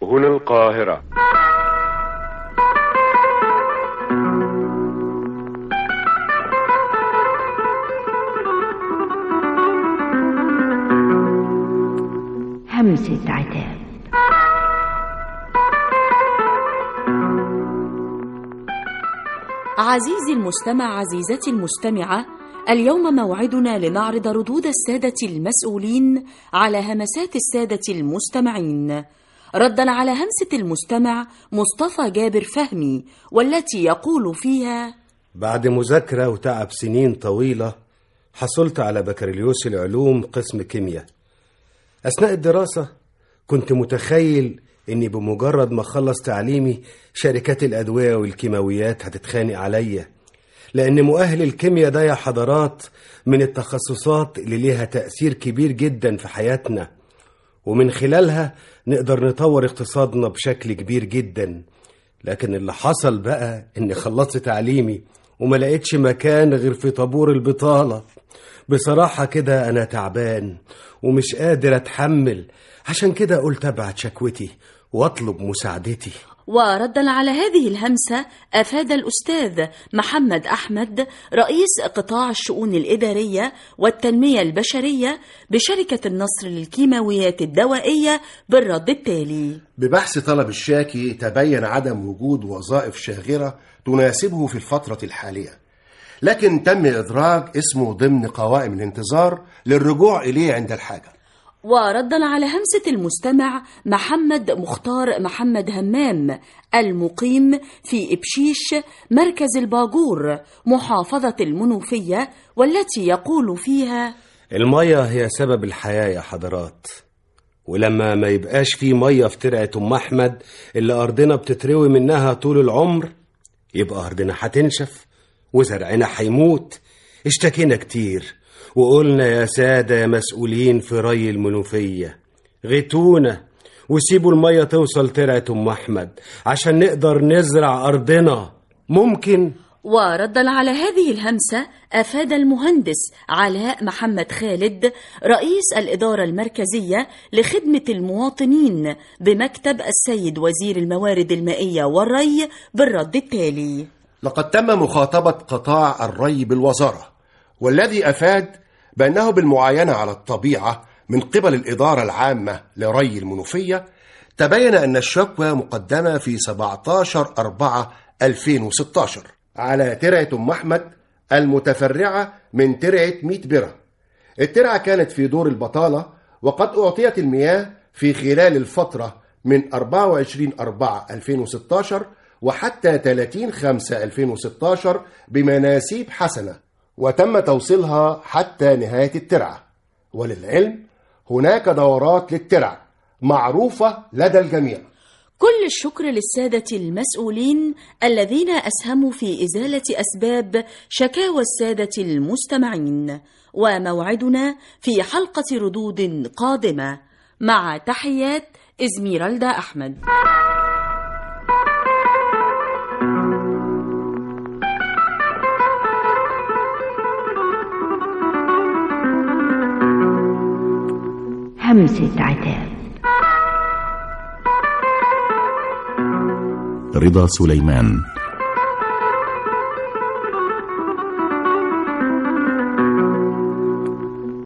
هنا القاهرة. همسة عتاب. عزيزي المستمع، عزيزتي المستمعة، اليوم موعدنا لنعرض ردود السادة المسؤولين على همسات السادة المستمعين. ردا على همسة المستمع مصطفى جابر فهمي، والتي يقول فيها: بعد مذاكرة وتعب سنين طويلة حصلت على بكالوريوس العلوم قسم كيمياء. أثناء الدراسة كنت متخيل إني بمجرد ما أخلص تعليمي شركات الأدوية والكيماويات هتتخانق عليا، لأن مؤهل الكيمياء ده يا حضرات من التخصصات اللي ليها تأثير كبير جدا في حياتنا، ومن خلالها نقدر نطور اقتصادنا بشكل كبير جدا. لكن اللي حصل بقى إني خلصت تعليمي وما لقيتش مكان غير في طابور البطالة. بصراحة كده أنا تعبان ومش قادر أتحمل، عشان كده قلت أبعت شكوتي وأطلب مساعدتي. وردا على هذه الهمسة أفاد الأستاذ محمد أحمد رئيس قطاع الشؤون الإدارية والتنمية البشرية بشركة النصر للكيماويات الدوائية بالرد التالي: ببحث طلب الشاكي تبين عدم وجود وظائف شاغرة تناسبه في الفترة الحالية، لكن تم إدراج اسمه ضمن قوائم الانتظار للرجوع إليه عند الحاجة. وردا على همسة المستمع محمد مختار محمد همام المقيم في إبشيش مركز الباجور محافظة المنوفية، والتي يقول فيها: المية هي سبب الحياة يا حضرات، ولما ما يبقاش فيه مية في ترعة أم أحمد اللي أرضنا بتتروي منها طول العمر، يبقى أرضنا هتنشف وزرعنا هيموت. اشتكينا كتير وقلنا يا سادة يا مسؤولين في ري المنوفية، غيتونا وسيبوا المية توصل ترعة أم أحمد عشان نقدر نزرع أرضنا. ممكن. وردا على هذه الهمسة أفاد المهندس علاء محمد خالد رئيس الإدارة المركزية لخدمة المواطنين بمكتب السيد وزير الموارد المائية والري بالرد التالي: لقد تم مخاطبة قطاع الري بالوزارة، والذي أفاد بأنه بالمعاينة على الطبيعة من قبل الإدارة العامة لري المنوفية تبين أن الشكوى مقدمة في 17/4/2016 على ترعة أم أحمد المتفرعة من ترعة 100 برة. الترعة كانت في دور البطالة، وقد أعطيت المياه في خلال الفترة من 24/4/2016 وحتى 30/5/2016 بمناسيب حسنة، وتم توصيلها حتى نهاية الترعة. وللعلم هناك دورات للترع معروفة لدى الجميع. كل الشكر للسادة المسؤولين الذين أسهموا في إزالة أسباب شكاوى السادة المستمعين. وموعدنا في حلقة ردود قادمة، مع تحيات إزميرالدا أحمد. همسة عتاب. رضا سليمان.